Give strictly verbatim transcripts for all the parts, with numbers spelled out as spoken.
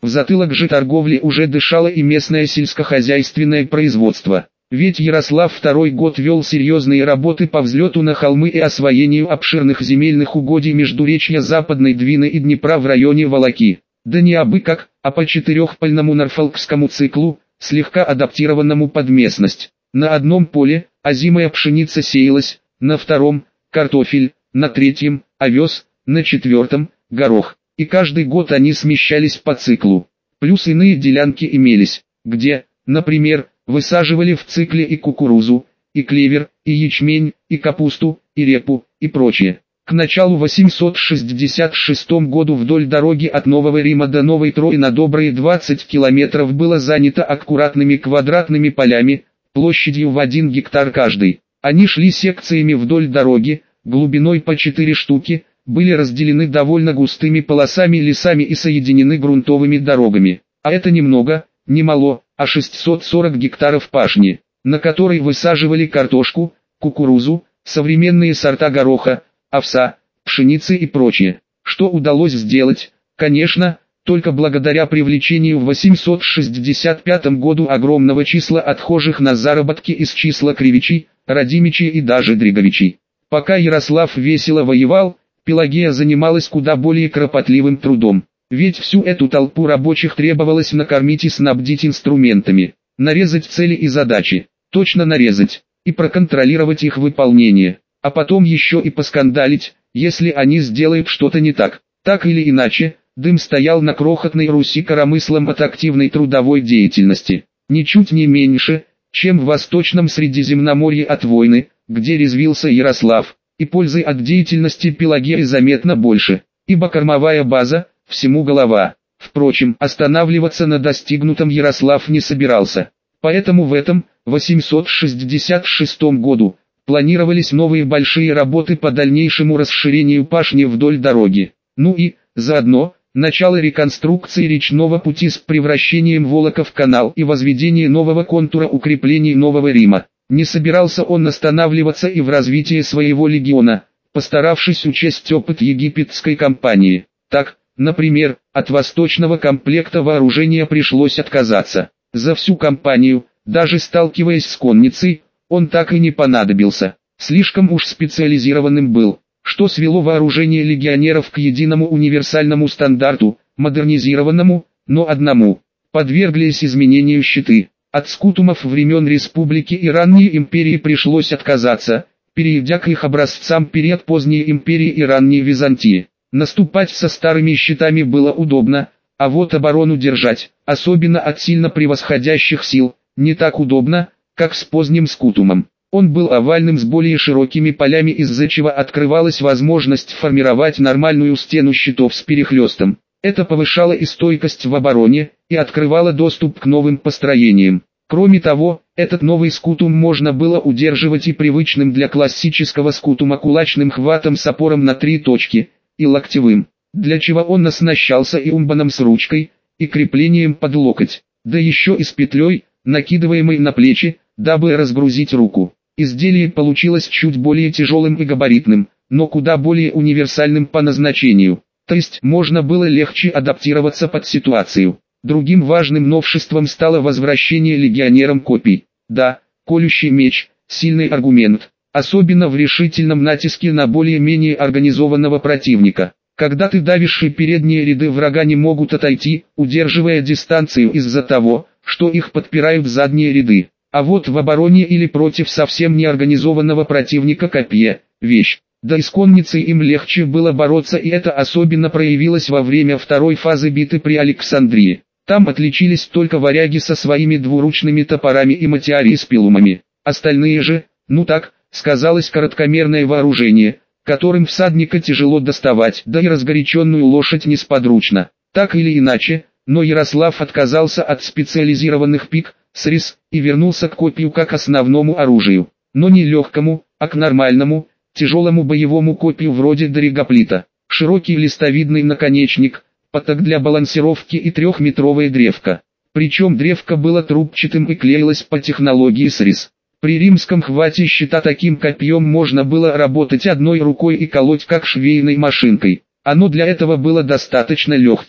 В затылок же торговли уже дышало и местное сельскохозяйственное производство. Ведь Ярослав второй год вел серьезные работы по взлету на холмы и освоению обширных земельных угодий междуречья Западной Двины и Днепра в районе Волоки. Да не абы как, а по четырехпольному норфолкскому циклу, слегка адаптированному под местность. На одном поле озимая пшеница сеялась, на втором – картофель, на третьем – овес, на четвертом – горох. И каждый год они смещались по циклу. Плюс иные делянки имелись, где, например, высаживали в цикле и кукурузу, и клевер, и ячмень, и капусту, и репу, и прочее. К началу восемьсот шестьдесят шестом году вдоль дороги от Нового Рима до Новой Трои на добрые двадцать километров было занято аккуратными квадратными полями, площадью в один гектар каждый. Они шли секциями вдоль дороги, глубиной по четыре штуки, были разделены довольно густыми полосами лесами и соединены грунтовыми дорогами. А это немного, не мало, а шестьсот сорок гектаров пашни, на которой высаживали картошку, кукурузу, современные сорта гороха, овса, пшеницы и прочее. Что удалось сделать, конечно, только благодаря привлечению в восемьсот шестьдесят пятом году огромного числа отхожих на заработки из числа кривичей, радимичей и даже дриговичей. Пока Ярослав весело воевал, Пелагея занималась куда более кропотливым трудом. Ведь всю эту толпу рабочих требовалось накормить и снабдить инструментами, нарезать цели и задачи, точно нарезать, и проконтролировать их выполнение, а потом еще и поскандалить, если они сделают что-то не так. Так или иначе, дым стоял на крохотной Руси коромыслом от активной трудовой деятельности, ничуть не меньше, чем в Восточном Средиземноморье от войны, где резвился Ярослав, и пользы от деятельности Пелагеи заметно больше, ибо кормовая база – всему голова. Впрочем, останавливаться на достигнутом Ярослав не собирался. Поэтому в этом, восемьсот шестьдесят шестом году, планировались новые большие работы по дальнейшему расширению пашни вдоль дороги. Ну и, заодно, начало реконструкции речного пути с превращением Волока в канал и возведение нового контура укреплений Нового Рима. Не собирался он останавливаться и в развитии своего легиона, постаравшись учесть опыт египетской кампании. Так, например, от восточного комплекта вооружения пришлось отказаться. За всю кампанию, даже сталкиваясь с конницей, он так и не понадобился. Слишком уж специализированным был, что свело вооружение легионеров к единому универсальному стандарту, модернизированному, но одному. Подверглись изменению щиты. От скутумов времен Республики и ранней империи пришлось отказаться, перейдя к их образцам период поздней империи и ранней Византии. Наступать со старыми щитами было удобно, а вот оборону держать, особенно от сильно превосходящих сил, не так удобно, как с поздним скутумом. Он был овальным с более широкими полями, из-за чего открывалась возможность формировать нормальную стену щитов с перехлестом. Это повышало и стойкость в обороне, и открывало доступ к новым построениям. Кроме того, этот новый скутум можно было удерживать и привычным для классического скутума кулачным хватом с опором на три точки, и локтевым, для чего он оснащался и умбаном с ручкой, и креплением под локоть, да еще и с петлей, накидываемой на плечи, дабы разгрузить руку. Изделие получилось чуть более тяжелым и габаритным, но куда более универсальным по назначению. То есть можно было легче адаптироваться под ситуацию. Другим важным новшеством стало возвращение легионерам копий. Да, колющий меч – сильный аргумент, особенно в решительном натиске на более-менее организованного противника. Когда ты давишь и передние ряды врага не могут отойти, удерживая дистанцию из-за того, что их подпирают задние ряды. А вот в обороне или против совсем неорганизованного противника копье – вещь. Да и с конницей им легче было бороться, и это особенно проявилось во время второй фазы битвы при Александрии. Там отличились только варяги со своими двуручными топорами и матиари с пилумами. Остальные же, ну так, сказалось короткомерное вооружение, которым всадника тяжело доставать, да и разгоряченную лошадь несподручно. Так или иначе, но Ярослав отказался от специализированных пик, срез, и вернулся к копью как основному оружию. Но не легкому, а к нормальному, тяжелому боевому копью вроде дригоплита. Широкий листовидный наконечник, поток для балансировки и трехметровая древко. Причем древко было трубчатым и клеилось по технологии срез. При римском хвате щита таким копьем можно было работать одной рукой и колоть как швейной машинкой. Оно для этого было достаточно легким.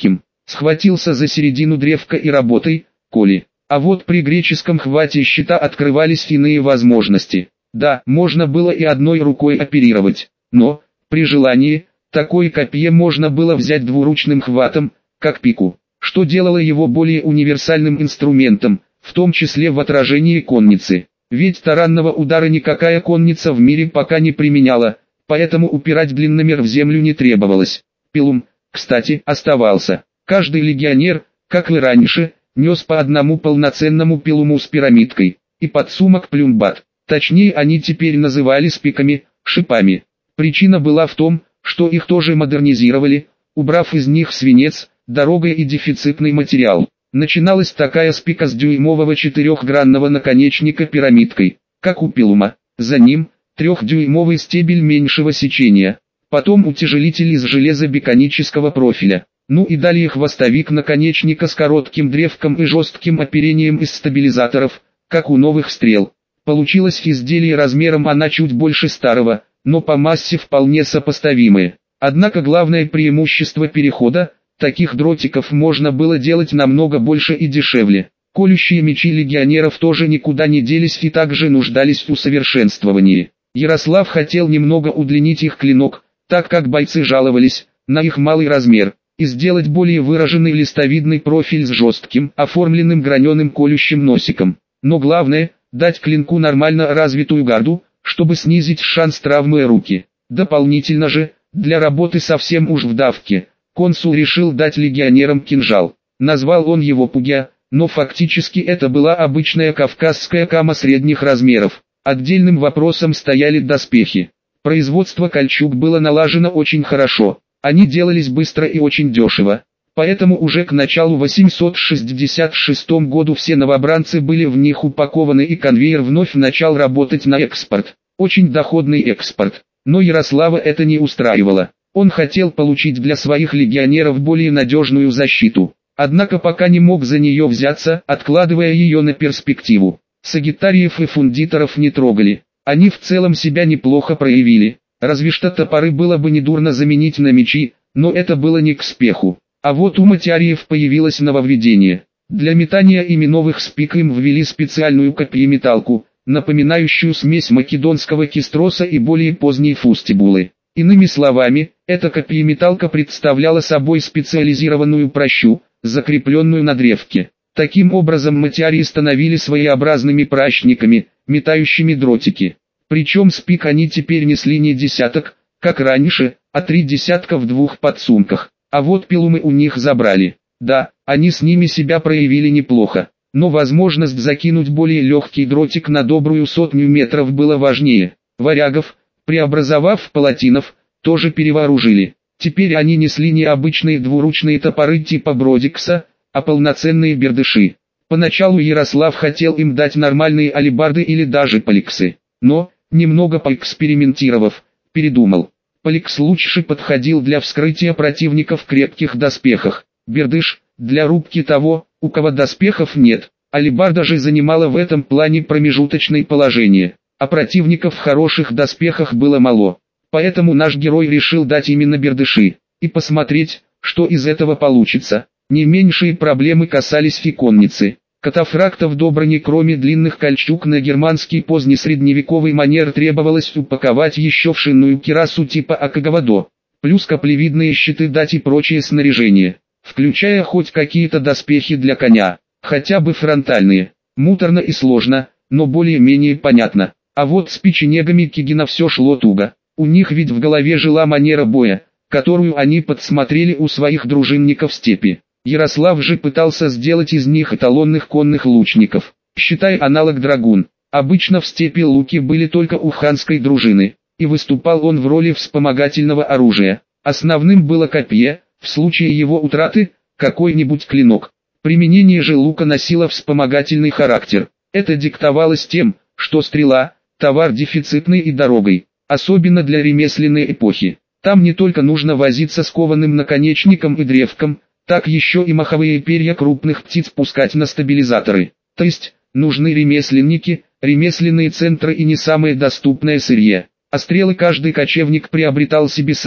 Схватился за середину древка и работай, коли. А вот при греческом хвате щита открывались иные возможности. Да, можно было и одной рукой оперировать, но, при желании, такое копье можно было взять двуручным хватом, как пику, что делало его более универсальным инструментом, в том числе в отражении конницы. Ведь таранного удара никакая конница в мире пока не применяла, поэтому упирать длинномер в землю не требовалось. Пилум, кстати, оставался. Каждый легионер, как и раньше, нес по одному полноценному пилуму с пирамидкой, и подсумок плюмбат. Точнее, они теперь назывались пиками, шипами. Причина была в том, что их тоже модернизировали, убрав из них свинец, дорогой и дефицитный материал. Начиналась такая спика с дюймового четырехгранного наконечника пирамидкой, как у пилума. За ним трехдюймовый стебель меньшего сечения. Потом утяжелитель из железа биконического профиля. Ну и далее хвостовик наконечника с коротким древком и жестким оперением из стабилизаторов, как у новых стрел. Получилось изделие размером она чуть больше старого, но по массе вполне сопоставимое. Однако главное преимущество перехода, таких дротиков можно было делать намного больше и дешевле. Колющие мечи легионеров тоже никуда не делись и также нуждались в усовершенствовании. Ярослав хотел немного удлинить их клинок, так как бойцы жаловались на их малый размер, и сделать более выраженный листовидный профиль с жестким, оформленным граненым колющим носиком. Но главное, дать клинку нормально развитую гарду, чтобы снизить шанс травмы руки. Дополнительно же, для работы совсем уж в давке, консул решил дать легионерам кинжал. Назвал он его пугя, но фактически это была обычная кавказская кама средних размеров. Отдельным вопросом стояли доспехи. Производство кольчуг было налажено очень хорошо. Они делались быстро и очень дешево. Поэтому уже к началу восемьсот шестьдесят шестом году все новобранцы были в них упакованы и конвейер вновь начал работать на экспорт. Очень доходный экспорт. Но Ярослава это не устраивало. Он хотел получить для своих легионеров более надежную защиту. Однако пока не мог за нее взяться, откладывая ее на перспективу. Сагитариев и фундиторов не трогали. Они в целом себя неплохо проявили. Разве что топоры было бы недурно заменить на мечи, но это было не к спеху. А вот у матяриев появилось нововведение. Для метания ими новых спик им ввели специальную копьеметалку, напоминающую смесь македонского кистроса и более поздней фустибулы. Иными словами, эта копьеметалка представляла собой специализированную пращу, закрепленную на древке. Таким образом матярии становились своеобразными пращниками, метающими дротики. Причем спик они теперь несли не десяток, как раньше, а три десятка в двух подсумках. А вот пилумы у них забрали. Да, они с ними себя проявили неплохо. Но возможность закинуть более легкий дротик на добрую сотню метров было важнее. Варягов, преобразовав палатинов, тоже перевооружили. Теперь они несли не обычные двуручные топоры типа Бродикса, а полноценные бердыши. Поначалу Ярослав хотел им дать нормальные алебарды или даже паликсы. Но, немного поэкспериментировав, передумал. Паликс лучше подходил для вскрытия противника в крепких доспехах. Бердыш – для рубки того, у кого доспехов нет. Алебарда же занимала в этом плане промежуточное положение. А противников в хороших доспехах было мало. Поэтому наш герой решил дать именно бердыши. И посмотреть, что из этого получится. Не меньшие проблемы касались и конницы. Катафрактов Добрыни, кроме длинных кольчуг на германский позднесредневековый манер, требовалось упаковать еще в шинную кирасу типа Акагавадо, плюс каплевидные щиты дать и прочее снаряжение, включая хоть какие-то доспехи для коня, хотя бы фронтальные. Муторно и сложно, но более-менее понятно. А вот с печенегами Кигина все шло туго. У них ведь в голове жила манера боя, которую они подсмотрели у своих дружинников в степи. Ярослав же пытался сделать из них эталонных конных лучников, считай аналог драгун. Обычно в степи луки были только у ханской дружины, и выступал он в роли вспомогательного оружия. Основным было копье, в случае его утраты, какой-нибудь клинок. Применение же лука носило вспомогательный характер. Это диктовалось тем, что стрела – товар дефицитный и дорогой, особенно для ремесленной эпохи. Там не только нужно возиться с кованым наконечником и древком, так еще и маховые перья крупных птиц пускать на стабилизаторы. То есть, нужны ремесленники, ремесленные центры и не самое доступное сырье. А стрелы каждый кочевник приобретал себе сам.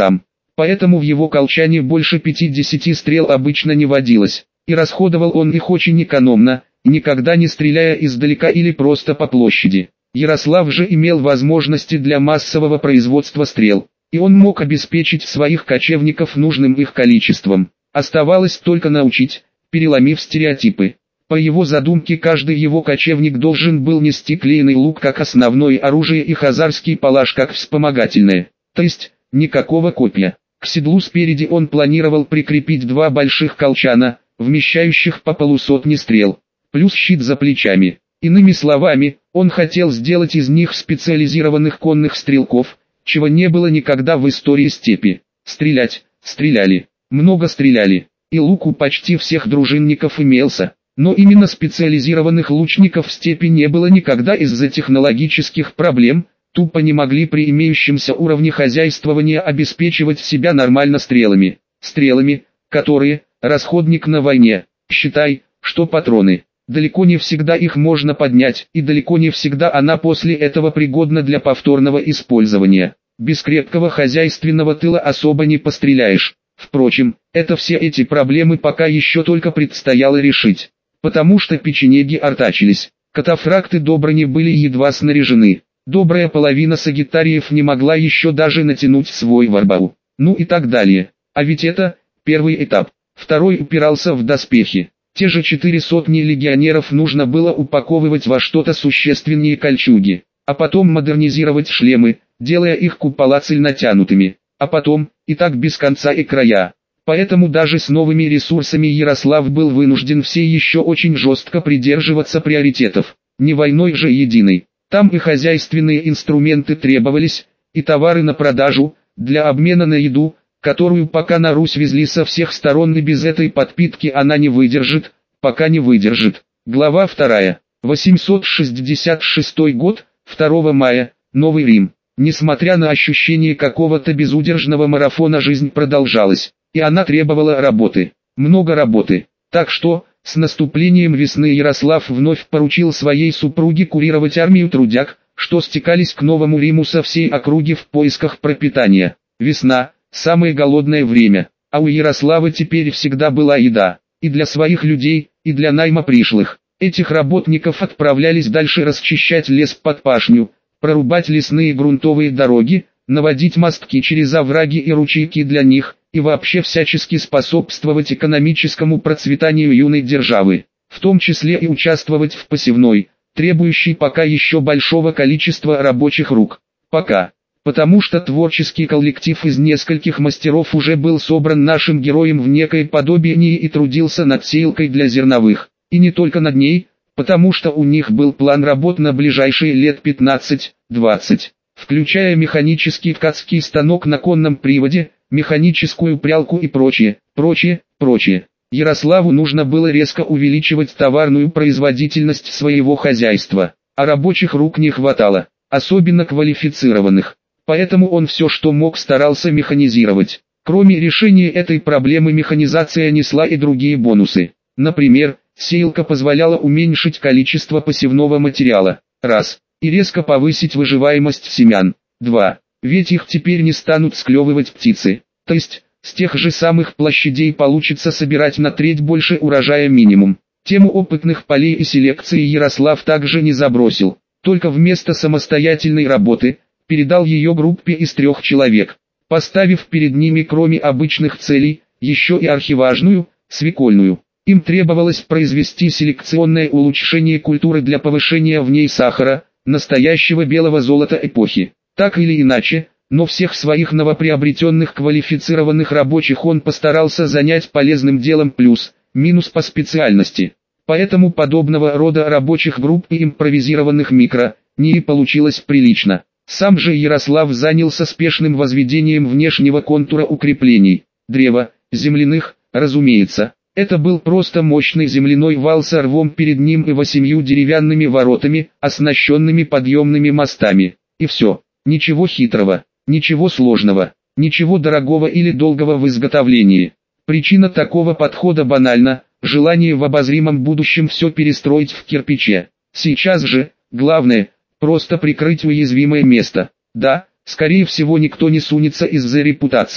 поэтому в его колчане больше пятидесяти стрел обычно не водилось, и расходовал он их очень экономно, никогда не стреляя издалека или просто по площади. Ярослав же имел возможности для массового производства стрел, и он мог обеспечить своих кочевников нужным их количеством. Оставалось только научить, переломив стереотипы. По его задумке каждый его кочевник должен был нести клееный лук как основное оружие и хазарский палаш как вспомогательное, то есть никакого копья. К седлу спереди он планировал прикрепить два больших колчана, вмещающих по полусотни стрел, плюс щит за плечами. Иными словами, он хотел сделать из них специализированных конных стрелков, чего не было никогда в истории степи. Стрелять, стреляли, много стреляли, и лук у почти всех дружинников имелся. Но именно специализированных лучников в степи не было никогда из-за технологических проблем, тупо не могли при имеющемся уровне хозяйствования обеспечивать себя нормально стрелами. Стрелами, которые, расходник на войне, считай, что патроны. Далеко не всегда их можно поднять, и далеко не всегда она после этого пригодна для повторного использования. Без крепкого хозяйственного тыла особо не постреляешь. Впрочем, это все эти проблемы пока еще только предстояло решить. Потому что печенеги артачились, катафракты Добрыни были едва снаряжены, добрая половина сагитариев не могла еще даже натянуть свой варбау, ну и так далее. А ведь это первый этап, второй упирался в доспехи. Те же четыре сотни легионеров нужно было упаковывать во что-то существеннее кольчуги, а потом модернизировать шлемы, делая их купола цельнотянутыми, а потом, и так без конца и края. Поэтому даже с новыми ресурсами Ярослав был вынужден все еще очень жестко придерживаться приоритетов, не войной же единой. Там и хозяйственные инструменты требовались, и товары на продажу, для обмена на еду, которую пока на Русь везли со всех сторон, и без этой подпитки она не выдержит, пока не выдержит. Глава вторая. восемьсот шестьдесят шестой год, второго мая, Новый Рим. Несмотря на ощущение какого-то безудержного марафона, жизнь продолжалась. И она требовала работы, много работы. Так что, с наступлением весны Ярослав вновь поручил своей супруге курировать армию трудяг, что стекались к Новому Риму со всей округи в поисках пропитания. Весна – самое голодное время, а у Ярослава теперь всегда была еда, и для своих людей, и для найма пришлых. Этих работников отправлялись дальше расчищать лес под пашню, прорубать лесные грунтовые дороги, наводить мостки через овраги и ручейки для них, и вообще всячески способствовать экономическому процветанию юной державы, в том числе и участвовать в посевной, требующей пока еще большого количества рабочих рук. Пока. Потому что творческий коллектив из нескольких мастеров уже был собран нашим героем в некое подобие НИИ и трудился над сеялкой для зерновых, и не только над ней, потому что у них был план работ на ближайшие лет пятнадцать-двадцать, включая механический ткацкий станок на конном приводе, механическую прялку и прочее, прочее, прочее. Ярославу нужно было резко увеличивать товарную производительность своего хозяйства, а рабочих рук не хватало, особенно квалифицированных. Поэтому он все, что мог, старался механизировать. Кроме решения этой проблемы, механизация несла и другие бонусы. Например, сеялка позволяла уменьшить количество посевного материала, раз, и резко повысить выживаемость семян, два. Ведь их теперь не станут склевывать птицы, то есть, с тех же самых площадей получится собирать на треть больше урожая минимум. Тему опытных полей и селекции Ярослав также не забросил, только вместо самостоятельной работы, передал ее группе из трех человек, поставив перед ними кроме обычных целей, еще и архиважную, свекольную. Им требовалось произвести селекционное улучшение культуры для повышения в ней сахара, настоящего белого золота эпохи. Так или иначе, но всех своих новоприобретенных квалифицированных рабочих он постарался занять полезным делом плюс, минус по специальности. Поэтому подобного рода рабочих групп и импровизированных микро, НИИ получилось прилично. Сам же Ярослав занялся спешным возведением внешнего контура укреплений, древа, земляных, разумеется. Это был просто мощный земляной вал с рвом перед ним и восемью деревянными воротами, оснащенными подъемными мостами. И все. Ничего хитрого, ничего сложного, ничего дорогого или долгого в изготовлении. Причина такого подхода банальна – желание в обозримом будущем все перестроить в кирпиче. Сейчас же, главное, просто прикрыть уязвимое место. Да, скорее всего никто не сунется из-за репутации.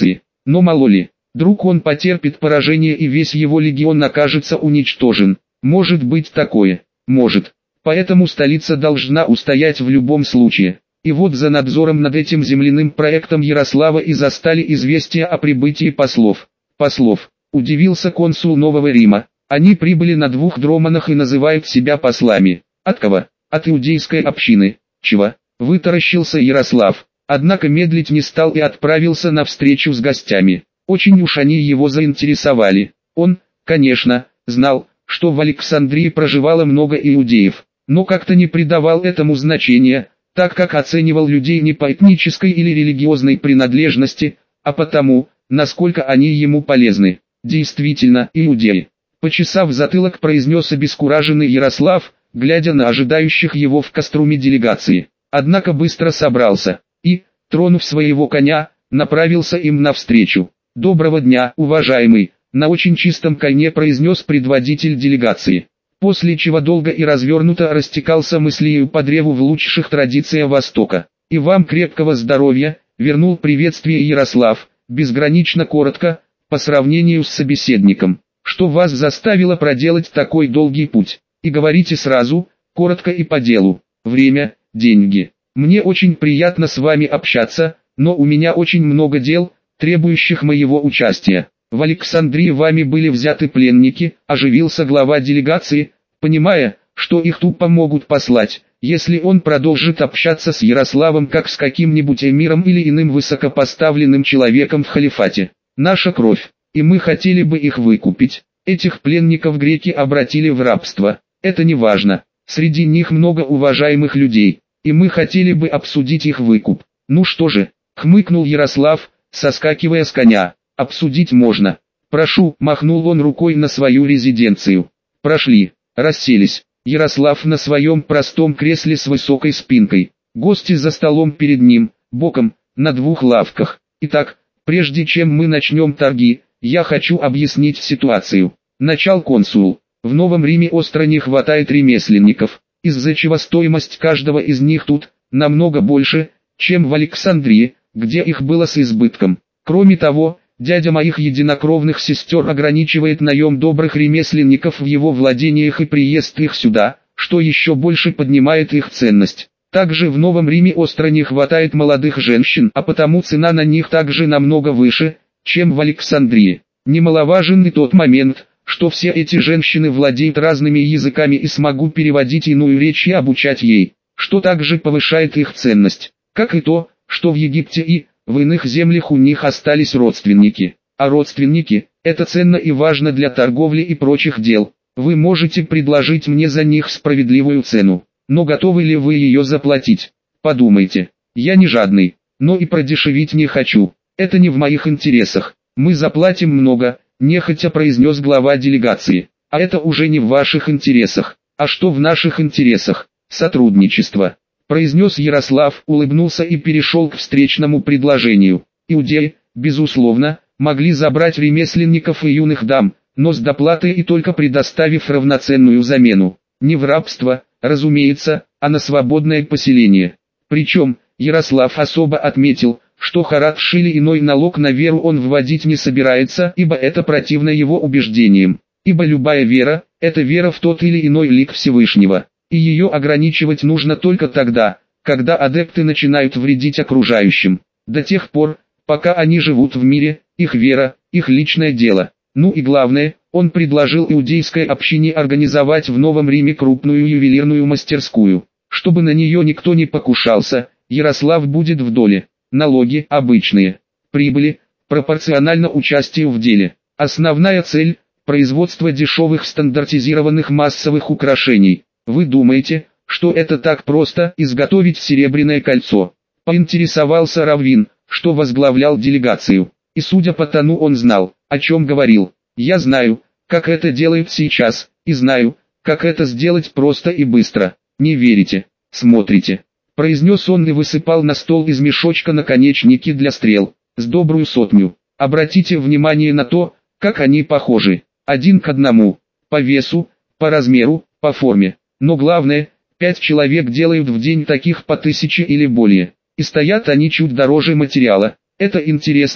Но мало ли, вдруг он потерпит поражение и весь его легион окажется уничтожен. Может быть такое, может. Поэтому столица должна устоять в любом случае. И вот за надзором над этим земляным проектом Ярослава и застали известия о прибытии послов. Послов, удивился консул Нового Рима. Они прибыли на двух дроманах и называют себя послами. От кого? От иудейской общины. Чего? Вытаращился Ярослав. Однако медлить не стал и отправился на встречу с гостями. Очень уж они его заинтересовали. Он, конечно, знал, что в Александрии проживало много иудеев, но как-то не придавал этому значения, так как оценивал людей не по этнической или религиозной принадлежности, а потому, насколько они ему полезны. Действительно, иудеи. Почесав затылок, произнес обескураженный Ярослав, глядя на ожидающих его в Коструме делегации. Однако быстро собрался и, тронув своего коня, направился им навстречу. «Доброго дня, уважаемый», — на очень чистом коне произнес предводитель делегации. После чего долго и развернуто растекался мыслью по древу в лучших традициях Востока. «И вам крепкого здоровья», — вернул приветствие Ярослав, безгранично коротко, по сравнению с собеседником. «Что вас заставило проделать такой долгий путь? И говорите сразу, коротко и по делу. Время, деньги. Мне очень приятно с вами общаться, но у меня очень много дел, требующих моего участия. В Александрии вами были взяты пленники», — оживился глава делегации, понимая, что их тупо могут послать, если он продолжит общаться с Ярославом как с каким-нибудь эмиром или иным высокопоставленным человеком в халифате. «Наша кровь, и мы хотели бы их выкупить. Этих пленников греки обратили в рабство. Это не важно. Среди них много уважаемых людей, и мы хотели бы обсудить их выкуп». «Ну что же», — хмыкнул Ярослав, соскакивая с коня, — «обсудить можно. Прошу», — махнул он рукой на свою резиденцию. Прошли, расселись. Ярослав на своем простом кресле с высокой спинкой. Гости за столом перед ним, боком, на двух лавках. «Итак, прежде чем мы начнем торги, я хочу объяснить ситуацию», — начал консул. «В Новом Риме остро не хватает ремесленников, из-за чего стоимость каждого из них тут намного больше, чем в Александрии, где их было с избытком. Кроме того, дядя моих единокровных сестер ограничивает наем добрых ремесленников в его владениях и приезд их сюда, что еще больше поднимает их ценность. Также в Новом Риме остро не хватает молодых женщин, а потому цена на них также намного выше, чем в Александрии. Немаловажен и тот момент, что все эти женщины владеют разными языками и смогут переводить иную речь и обучать ей, что также повышает их ценность, как и то, что в Египте и в иных землях у них остались родственники. А родственники – это ценно и важно для торговли и прочих дел. Вы можете предложить мне за них справедливую цену, но готовы ли вы ее заплатить? Подумайте. Я не жадный, но и продешевить не хочу. Это не в моих интересах. Мы заплатим много, нехотя произнес глава делегации. А это уже не в ваших интересах. А что в наших интересах? Сотрудничество, произнес Ярослав, улыбнулся и перешел к встречному предложению. Иудеи, безусловно, могли забрать ремесленников и юных дам, но с доплатой и только предоставив равноценную замену. Не в рабство, разумеется, а на свободное поселение. Причем, Ярослав особо отметил, что Харадш или иной налог на веру он вводить не собирается, ибо это противно его убеждениям. Ибо любая вера – это вера в тот или иной лик Всевышнего, и ее ограничивать нужно только тогда, когда адепты начинают вредить окружающим. До тех пор, пока они живут в мире, их вера – их личное дело. Ну и главное, он предложил иудейской общине организовать в Новом Риме крупную ювелирную мастерскую, чтобы на нее никто не покушался. Ярослав будет в доле. Налоги обычные, прибыли пропорционально участию в деле. Основная цель – производство дешевых стандартизированных массовых украшений. Вы думаете, что это так просто изготовить серебряное кольцо? Поинтересовался Раввин, что возглавлял делегацию. И судя по тону он знал, о чем говорил. Я знаю, как это делают сейчас, и знаю, как это сделать просто и быстро. Не верите? Смотрите. Произнес он и высыпал на стол из мешочка наконечники для стрел, с добрую сотню. Обратите внимание на то, как они похожи, один к одному, по весу, по размеру, по форме. Но главное, пять человек делают в день таких по тысяче или более. И стоят они чуть дороже материала. Это интересно,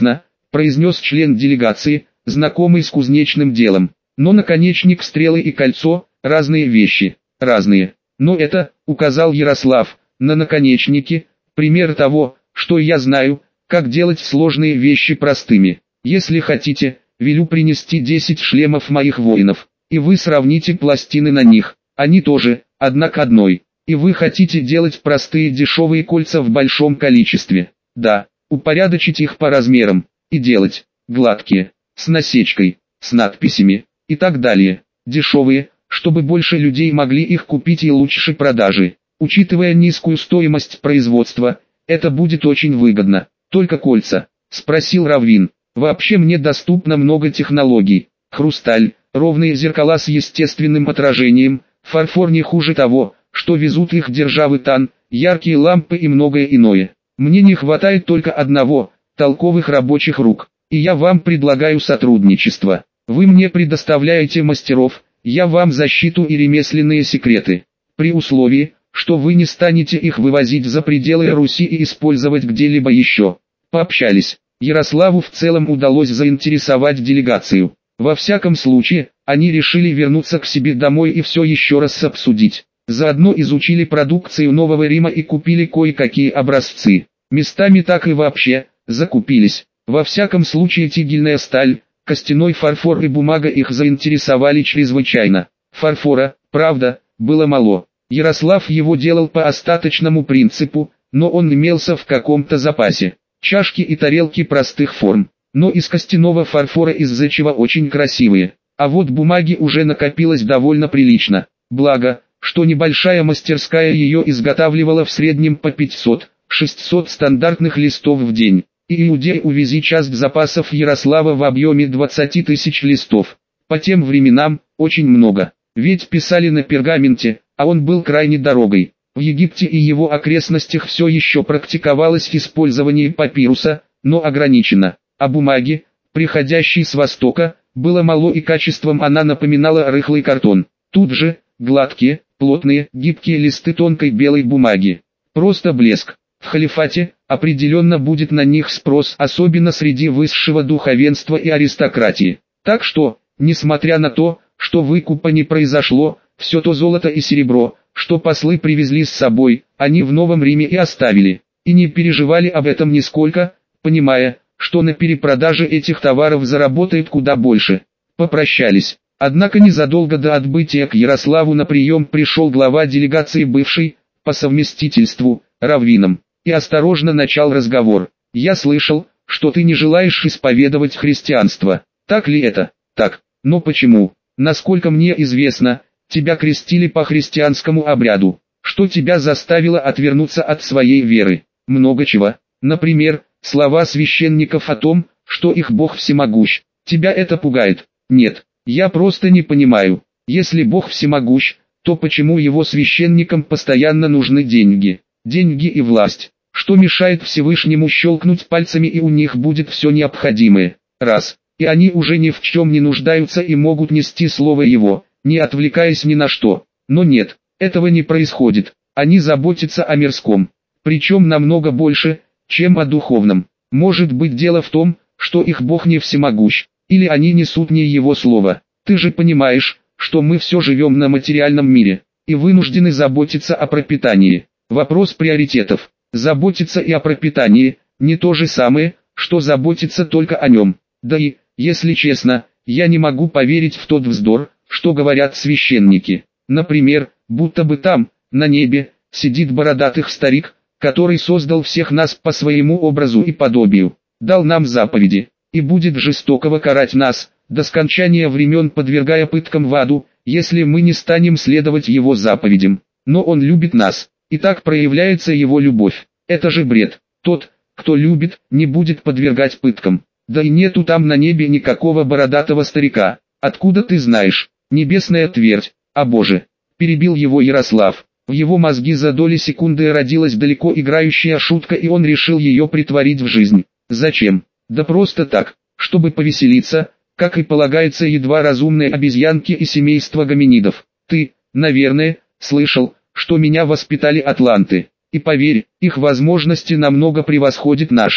произнес член делегации, знакомый с кузнечным делом. Но наконечник стрелы и кольцо – разные вещи, разные. Но это, указал Ярослав, на наконечники, пример того, что я знаю, как делать сложные вещи простыми. Если хотите, велю принести десять шлемов моих воинов, и вы сравните пластины на них, они тоже, одна к одной. И вы хотите делать простые дешевые кольца в большом количестве. Да, упорядочить их по размерам, и делать гладкие, с насечкой, с надписями, и так далее. Дешевые, чтобы больше людей могли их купить и лучше продажи. Учитывая низкую стоимость производства, это будет очень выгодно. Только кольца, спросил Раввин. Вообще мне доступно много технологий. Хрусталь, ровные зеркала с естественным отражением, фарфор не хуже того, что везут их державы Тан, яркие лампы и многое иное. Мне не хватает только одного, толковых рабочих рук, и я вам предлагаю сотрудничество. Вы мне предоставляете мастеров, я вам защиту и ремесленные секреты. При условии, что вы не станете их вывозить за пределы Руси и использовать где-либо еще. Пообщались. Ярославу в целом удалось заинтересовать делегацию. Во всяком случае, они решили вернуться к себе домой и все еще раз обсудить. Заодно изучили продукцию Нового Рима и купили кое-какие образцы. Местами так и вообще, закупились. Во всяком случае тигельная сталь, костяной фарфор и бумага их заинтересовали чрезвычайно. Фарфора, правда, было мало. Ярослав его делал по остаточному принципу, но он имелся в каком-то запасе. Чашки и тарелки простых форм, но из костяного фарфора из-за чего очень красивые. А вот бумаги уже накопилось довольно прилично. Благо, что небольшая мастерская ее изготавливала в среднем по пятьсот-шестьсот стандартных листов в день. И иудей увези часть запасов Ярослава в объеме двадцати тысяч листов. По тем временам, очень много. Ведь писали на пергаменте, а он был крайне дорогой. В Египте и его окрестностях все еще практиковалось использование папируса, но ограничено. А бумаги, приходящей с востока, было мало и качеством она напоминала рыхлый картон. Тут же, гладкие, плотные, гибкие листы тонкой белой бумаги. Просто блеск. В халифате, определенно будет на них спрос, особенно среди высшего духовенства и аристократии. Так что, несмотря на то, что выкупа не произошло, все то золото и серебро, что послы привезли с собой, они в Новом Риме и оставили, и не переживали об этом нисколько, понимая, что на перепродаже этих товаров заработают куда больше. Попрощались. Однако незадолго до отбытия к Ярославу на прием пришел глава делегации бывший, по совместительству, раввином, и осторожно начал разговор. «Я слышал, что ты не желаешь исповедовать христианство. Так ли это?» «Так. Но почему? Насколько мне известно, тебя крестили по христианскому обряду. Что тебя заставило отвернуться от своей веры?» «Много чего. Например, слова священников о том, что их Бог всемогущ. Тебя это пугает?» «Нет, я просто не понимаю. Если Бог всемогущ, то почему его священникам постоянно нужны деньги? Деньги и власть. Что мешает Всевышнему щелкнуть пальцами и у них будет все необходимое? Раз. И они уже ни в чем не нуждаются и могут нести слово его, не отвлекаясь ни на что. Но нет, этого не происходит. Они заботятся о мирском. Причем намного больше, чем о духовном. Может быть дело в том, что их Бог не всемогущ, или они несут не его слово. Ты же понимаешь, что мы все живем на материальном мире, и вынуждены заботиться о пропитании. Вопрос приоритетов. Заботиться и о пропитании – не то же самое, что заботиться только о нем. Да и, если честно, я не могу поверить в тот вздор, что говорят священники. Например, будто бы там, на небе, сидит бородатых старик, который создал всех нас по своему образу и подобию, дал нам заповеди, и будет жестоко карать нас, до скончания времен подвергая пыткам в аду, если мы не станем следовать его заповедям. Но он любит нас, и так проявляется его любовь. Это же бред. Тот, кто любит, не будет подвергать пыткам. Да и нету там на небе никакого бородатого старика. Откуда ты знаешь? Небесная твердь. А Боже! Перебил его Ярослав. В его мозги за доли секунды родилась далеко играющая шутка, и он решил ее притворить в жизнь. Зачем? Да просто так, чтобы повеселиться, как и полагается едва разумной обезьянке и семейства гоминидов. Ты, наверное, слышал, что меня воспитали атланты. И поверь, их возможности намного превосходят наши.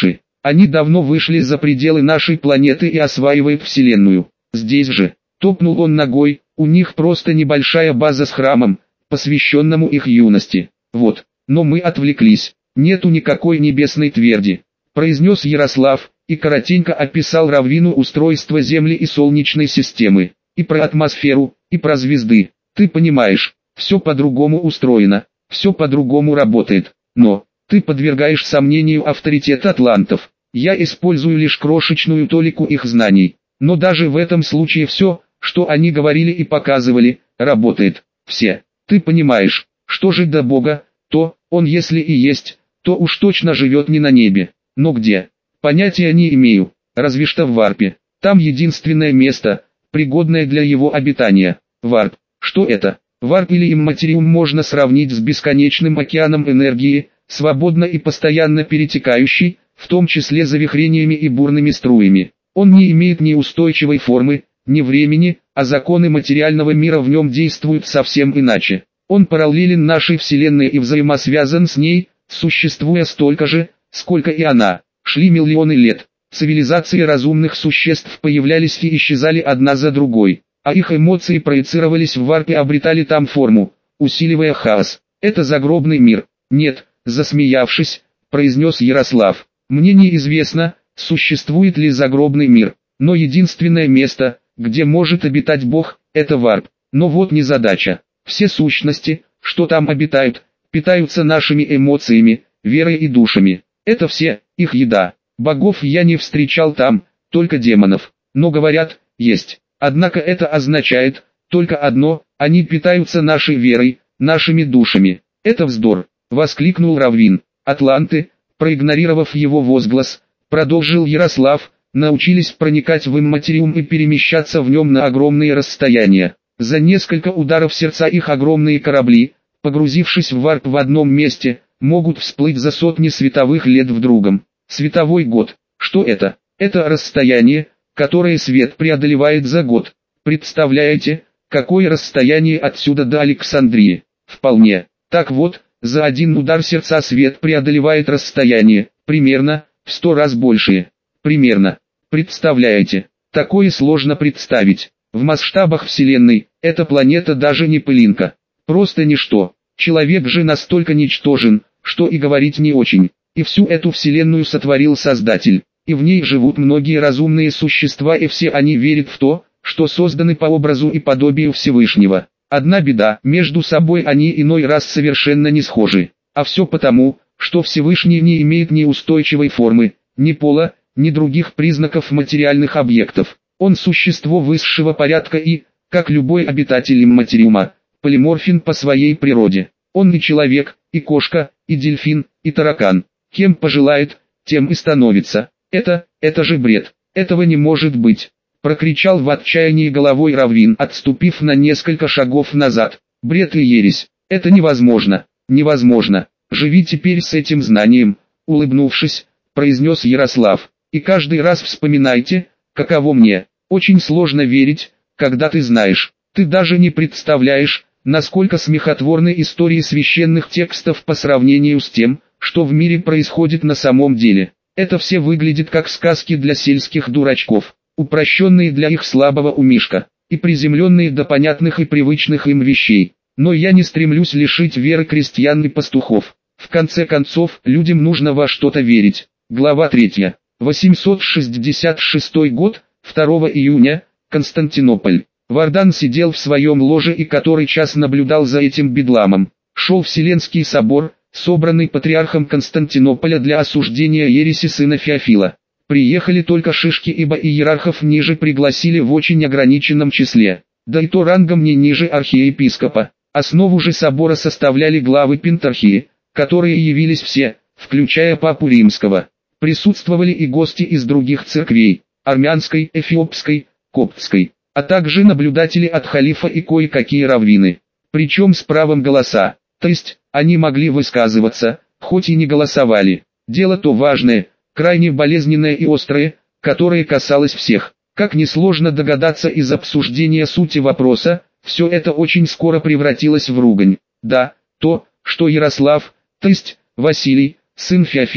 Они давно вышли за пределы нашей планеты и осваивают Вселенную. Здесь же, топнул он ногой, у них просто небольшая база с храмом, посвященному их юности. Вот, но мы отвлеклись. Нету никакой небесной тверди, произнес Ярослав, и коротенько описал раввину устройства Земли и Солнечной системы, и про атмосферу, и про звезды. Ты понимаешь, все по-другому устроено, все по-другому работает, но ты подвергаешь сомнению авторитет атлантов. Я использую лишь крошечную толику их знаний, но даже в этом случае все, что они говорили и показывали, работает. Все. Ты понимаешь, что же до Бога, то, он если и есть, то уж точно живет не на небе. Но где? Понятия не имею, разве что в варпе. Там единственное место, пригодное для его обитания. Варп. Что это? Варп или имматериум можно сравнить с бесконечным океаном энергии, свободно и постоянно перетекающий, в том числе завихрениями и бурными струями. Он не имеет ни устойчивой формы, ни времени, а законы материального мира в нем действуют совсем иначе. Он параллелен нашей Вселенной и взаимосвязан с ней, существуя столько же, сколько и она. Шли миллионы лет. Цивилизации разумных существ появлялись и исчезали одна за другой, а их эмоции проецировались в варпе и обретали там форму, усиливая хаос. Это загробный мир. Нет, засмеявшись, произнес Ярослав. Мне неизвестно, существует ли загробный мир, но единственное место, где может обитать Бог, это варп. Но вот незадача. Все сущности, что там обитают, питаются нашими эмоциями, верой и душами. Это все, их еда. Богов я не встречал там, только демонов. Но говорят, есть. Однако это означает только одно: они питаются нашей верой, нашими душами. Это вздор, воскликнул раввин. Атланты, проигнорировав его возглас, продолжил Ярослав, научились проникать в имматериум и перемещаться в нем на огромные расстояния. За несколько ударов сердца их огромные корабли, погрузившись в варп в одном месте, могут всплыть за сотни световых лет в другом. Световой год. Что это? Это расстояние, которое свет преодолевает за год. Представляете, какое расстояние отсюда до Александрии? Вполне. Так вот, за один удар сердца свет преодолевает расстояние, примерно, в сто раз большее. Примерно. Представляете? Такое сложно представить. В масштабах Вселенной, эта планета даже не пылинка. Просто ничто. Человек же настолько ничтожен, что и говорить не очень. И всю эту Вселенную сотворил Создатель. И в ней живут многие разумные существа, и все они верят в то, что созданы по образу и подобию Всевышнего. Одна беда, между собой они иной раз совершенно не схожи. А все потому, что Всевышний не имеет ни устойчивой формы, ни пола, ни других признаков материальных объектов. Он существо высшего порядка и, как любой обитатель имматериума, полиморфен по своей природе. Он и человек, и кошка, и дельфин, и таракан. Кем пожелает, тем и становится. Это, это же бред. Этого не может быть. Прокричал в отчаянии головой раввин, отступив на несколько шагов назад. Бред и ересь. Это невозможно. Невозможно. Живи теперь с этим знанием, улыбнувшись, произнес Ярослав. И каждый раз вспоминайте, каково мне. Очень сложно верить, когда ты знаешь. Ты даже не представляешь, насколько смехотворны истории священных текстов по сравнению с тем, что в мире происходит на самом деле. Это все выглядит как сказки для сельских дурачков, упрощенные для их слабого умишка, и приземленные до понятных и привычных им вещей. Но я не стремлюсь лишить веры крестьян и пастухов. В конце концов, людям нужно во что-то верить. Глава третья. восемьсот шестьдесят шестой год, второго июня, Константинополь. Вардан сидел в своем ложе и который час наблюдал за этим бедламом. Шел Вселенский собор, собранный патриархом Константинополя для осуждения ереси сына Феофила. Приехали только шишки, ибо иерархов ниже пригласили в очень ограниченном числе, да и то рангом не ниже архиепископа. Основу же собора составляли главы пентархии, которые явились все, включая папу римского. Присутствовали и гости из других церквей, армянской, эфиопской, коптской, а также наблюдатели от халифа и кое-какие раввины. Причем с правом голоса, то есть, они могли высказываться, хоть и не голосовали. Дело то важное, крайне болезненное и острое, которое касалось всех. Как несложно догадаться из обсуждения сути вопроса, все это очень скоро превратилось в ругань. Да, то, что Ярослав, то есть, Василий, сын Феофилов,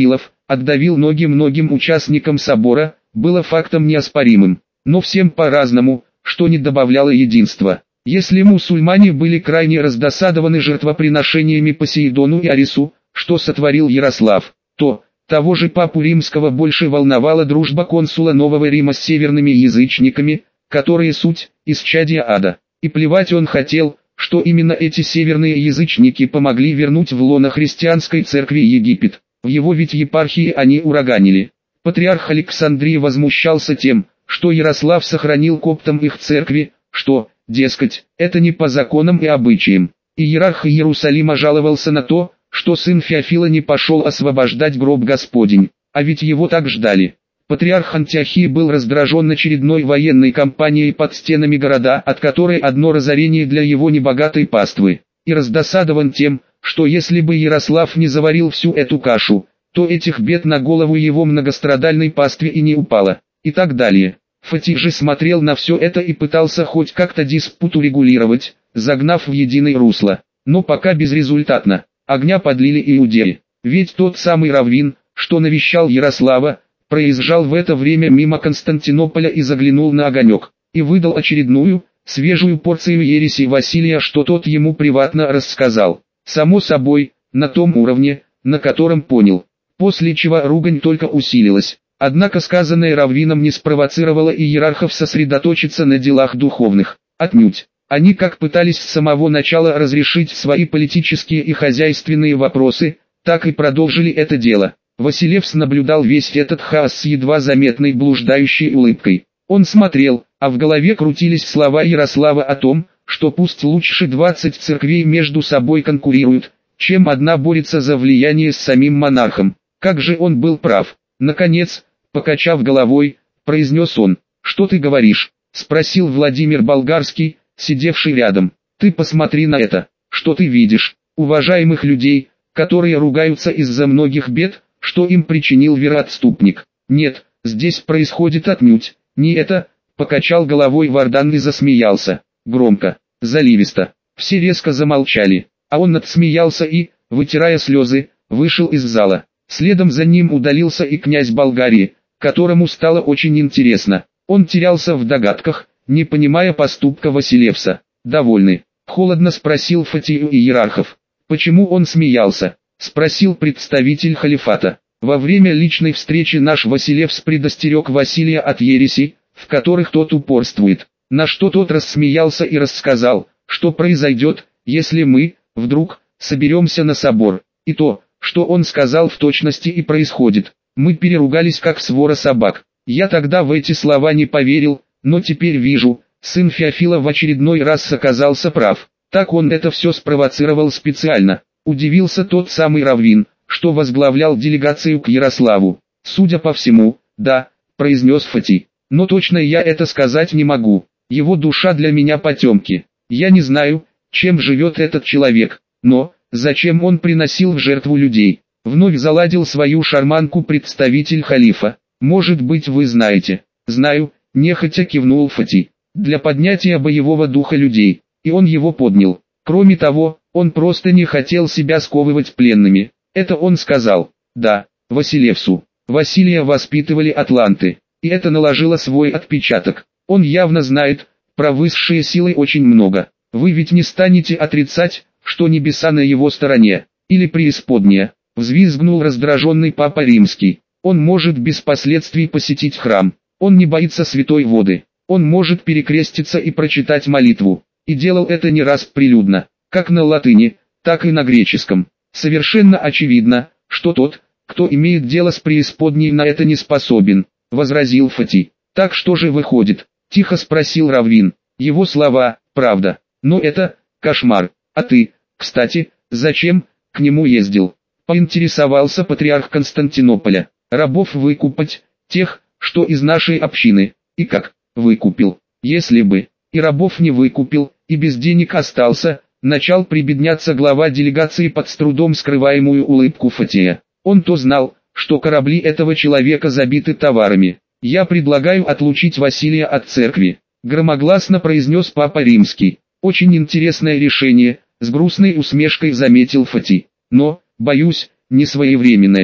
отдавил ноги многим участникам собора, было фактом неоспоримым. Но всем по-разному, что не добавляло единства. Если мусульмане были крайне раздосадованы жертвоприношениями Посейдону и Арису, что сотворил Ярослав, то того же папу римского больше волновала дружба консула Нового Рима с северными язычниками, которые суть исчадия ада. И плевать он хотел, что именно эти северные язычники помогли вернуть в лоно христианской церкви Египет. В его ведь епархии они ураганили. Патриарх Александрий возмущался тем, что Ярослав сохранил коптам их церкви, что, дескать, это не по законам и обычаям. И иерарх Иерусалима жаловался на то, что сын Феофила не пошел освобождать гроб Господень, а ведь его так ждали. Патриарх Антиохии был раздражен очередной военной кампанией под стенами города, от которой одно разорение для его небогатой паствы, и раздосадован тем, что если бы Ярослав не заварил всю эту кашу, то этих бед на голову его многострадальной пастве и не упало, и так далее. Фатих же смотрел на все это и пытался хоть как-то диспут урегулировать, загнав в единое русло, но пока безрезультатно. Огня подлили иудеи, ведь тот самый раввин, что навещал Ярослава, проезжал в это время мимо Константинополя и заглянул на огонек, и выдал очередную, свежую порцию ереси Василия, что тот ему приватно рассказал. Само собой, на том уровне, на котором понял, после чего ругань только усилилась. Однако сказанное раввином не спровоцировало иерархов сосредоточиться на делах духовных, отнюдь. Они как пытались с самого начала разрешить свои политические и хозяйственные вопросы, так и продолжили это дело. Василевс наблюдал весь этот хаос с едва заметной блуждающей улыбкой. Он смотрел, а в голове крутились слова Ярослава о том, что пусть лучше двадцать церквей между собой конкурируют, чем одна борется за влияние с самим монархом. Как же он был прав. Наконец, покачав головой, произнес он: «Что ты говоришь?» — спросил Владимир Болгарский, сидевший рядом. «Ты посмотри на это, что ты видишь, уважаемых людей, которые ругаются из-за многих бед, что им причинил вероотступник. Нет, здесь происходит отнюдь не это», — покачал головой Вардан и засмеялся, громко, заливисто. Все резко замолчали, а он отсмеялся и, вытирая слезы, вышел из зала. Следом за ним удалился и князь Болгарии, которому стало очень интересно. Он терялся в догадках, не понимая поступка Василевса. «Довольны?» — холодно спросил Фатию иерархов. «Почему он смеялся?» — спросил представитель халифата. «Во время личной встречи наш Василевс предостерег Василия от ереси, в которых тот упорствует, на что тот рассмеялся и рассказал, что произойдет, если мы, вдруг, соберемся на собор, и то, что он сказал в точности и происходит. Мы переругались как свора собак. Я тогда в эти слова не поверил, но теперь вижу, сын Феофила в очередной раз оказался прав. Так он это все спровоцировал специально». Удивился тот самый раввин, что возглавлял делегацию к Ярославу. «Судя по всему, да», — произнес Фати. «Но точно я это сказать не могу. Его душа для меня потемки. Я не знаю, чем живет этот человек, но зачем он приносил в жертву людей?» Вновь заладил свою шарманку представитель халифа. «Может быть, вы знаете?» «Знаю», — нехотя кивнул Фати. «Для поднятия боевого духа людей». И он его поднял. Кроме того, он просто не хотел себя сковывать пленными. Это он сказал. Да, Василевсу. Василия воспитывали атланты, и это наложило свой отпечаток. Он явно знает, про высшие силы очень много. Вы ведь не станете отрицать, что небеса на его стороне, или преисподняя. Взвизгнул раздраженный папа римский. Он может без последствий посетить храм. Он не боится святой воды. Он может перекреститься и прочитать молитву. И делал это не раз прилюдно, как на латыни, так и на греческом. Совершенно очевидно, что тот, кто имеет дело с преисподней, на это не способен, возразил Фати. Так что же выходит? Тихо спросил раввин. Его слова, правда, но это, кошмар. А ты, кстати, зачем к нему ездил? Поинтересовался патриарх Константинополя. Рабов выкупать, тех, что из нашей общины. И как, выкупил? Если бы и рабов не выкупил, и без денег остался, начал прибедняться глава делегации под с трудом скрываемую улыбку Фатия. Он-то знал, что корабли этого человека забиты товарами. «Я предлагаю отлучить Василия от церкви», — громогласно произнес папа римский. «Очень интересное решение», — с грустной усмешкой заметил Фати. «Но, боюсь, не своевременное.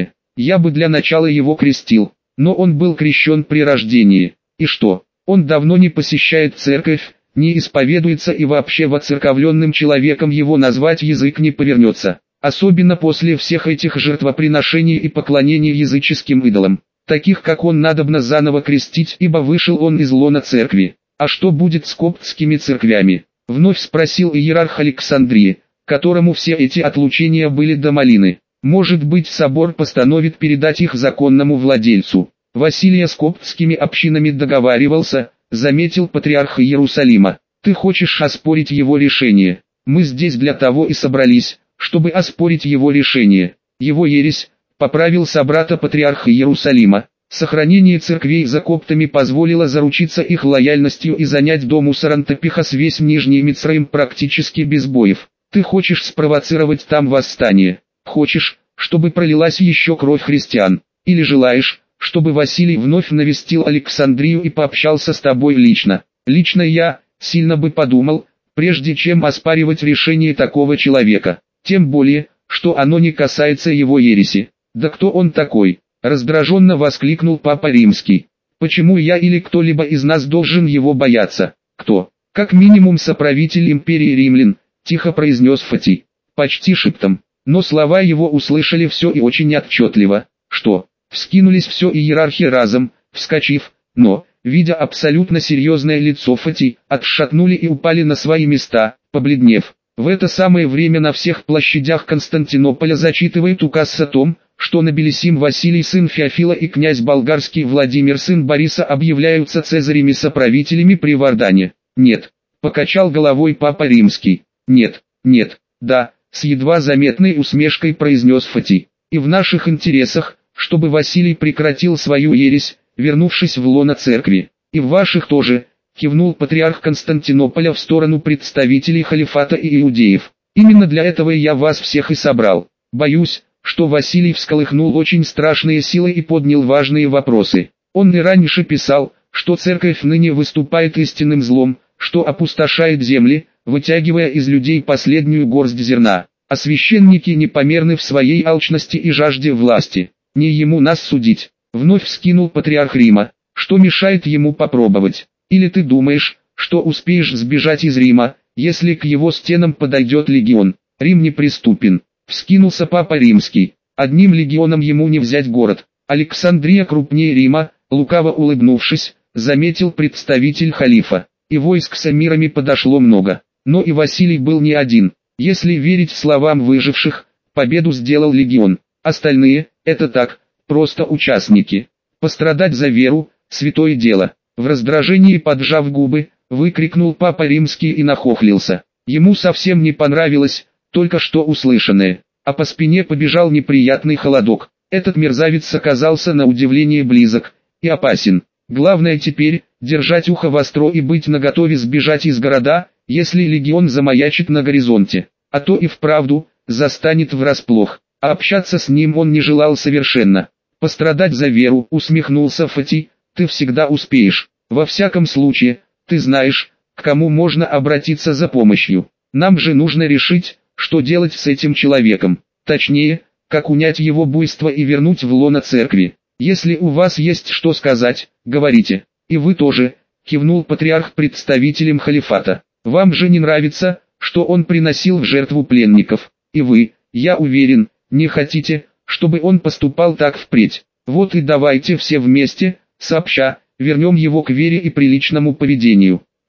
Я бы для начала его крестил, но он был крещен при рождении. И что? Он давно не посещает церковь, не исповедуется и вообще воцерковленным человеком его назвать язык не повернется. Особенно после всех этих жертвоприношений и поклонений языческим идолам. Таких как он надобно заново крестить, ибо вышел он из лона церкви. А что будет с коптскими церквями? Вновь спросил иерарх Александрии, которому все эти отлучения были до малины. Может быть, собор постановит передать их законному владельцу. Василия с коптскими общинами договаривался, заметил патриарх Иерусалима. Ты хочешь оспорить его решение? Мы здесь для того и собрались, чтобы оспорить его решение. Его ересь, поправил собрата патриарх Иерусалима. Сохранение церквей за коптами позволило заручиться их лояльностью и занять дом у Сарантапихас весь Нижний Мицраим практически без боев. Ты хочешь спровоцировать там восстание? Хочешь, чтобы пролилась еще кровь христиан? Или желаешь, чтобы Василий вновь навестил Александрию и пообщался с тобой лично? Лично я, сильно бы подумал, прежде чем оспаривать решение такого человека. Тем более, что оно не касается его ереси. Да кто он такой? Раздраженно воскликнул Папа Римский. Почему я или кто-либо из нас должен его бояться? Кто? Как минимум соправитель империи римлян, тихо произнес Фатий. Почти шептом. Но слова его услышали все и очень отчетливо. Что? Вскинулись все иерархи разом, вскочив, но, видя абсолютно серьезное лицо Фати, отшатнули и упали на свои места, побледнев. В это самое время на всех площадях Константинополя зачитывает указ о том, что Нобелисим Василий сын Феофила и князь болгарский Владимир сын Бориса объявляются цезарями-соправителями при Вардане. Нет, покачал головой Папа Римский. Нет, нет, да, с едва заметной усмешкой произнес Фати. И в наших интересах, чтобы Василий прекратил свою ересь, вернувшись в лоно церкви. И в ваших тоже, кивнул патриарх Константинополя в сторону представителей халифата и иудеев. Именно для этого я вас всех и собрал. Боюсь, что Василий всколыхнул очень страшные силы и поднял важные вопросы. Он и раньше писал, что церковь ныне выступает истинным злом, что опустошает земли, вытягивая из людей последнюю горсть зерна. А священники непомерны в своей алчности и жажде власти. Не ему нас судить. Вновь вскинул патриарх Рима. Что мешает ему попробовать? Или ты думаешь, что успеешь сбежать из Рима, если к его стенам подойдет легион? Рим неприступен. Вскинулся Папа Римский. Одним легионом ему не взять город. Александрия крупнее Рима, лукаво улыбнувшись, заметил представитель халифа. И войск с эмирами подошло много. Но и Василий был не один. Если верить словам выживших, победу сделал легион. Остальные, это так, просто участники. Пострадать за веру, святое дело. В раздражении поджав губы, выкрикнул Папа Римский и нахохлился. Ему совсем не понравилось только что услышанное, а по спине побежал неприятный холодок. Этот мерзавец оказался на удивление близок и опасен. Главное теперь, держать ухо востро и быть наготове сбежать из города, если легион замаячит на горизонте. А то и вправду, застанет врасплох. А общаться с ним он не желал совершенно. Пострадать за веру, усмехнулся Фати, ты всегда успеешь. Во всяком случае, ты знаешь, к кому можно обратиться за помощью. Нам же нужно решить, что делать с этим человеком. Точнее, как унять его буйство и вернуть в лоно церкви. Если у вас есть что сказать, говорите. И вы тоже, кивнул патриарх представителям халифата. Вам же не нравится, что он приносил в жертву пленников. И вы, я уверен, не хотите, чтобы он поступал так впредь. Вот и давайте все вместе, сообща, вернем его к вере и приличному поведению.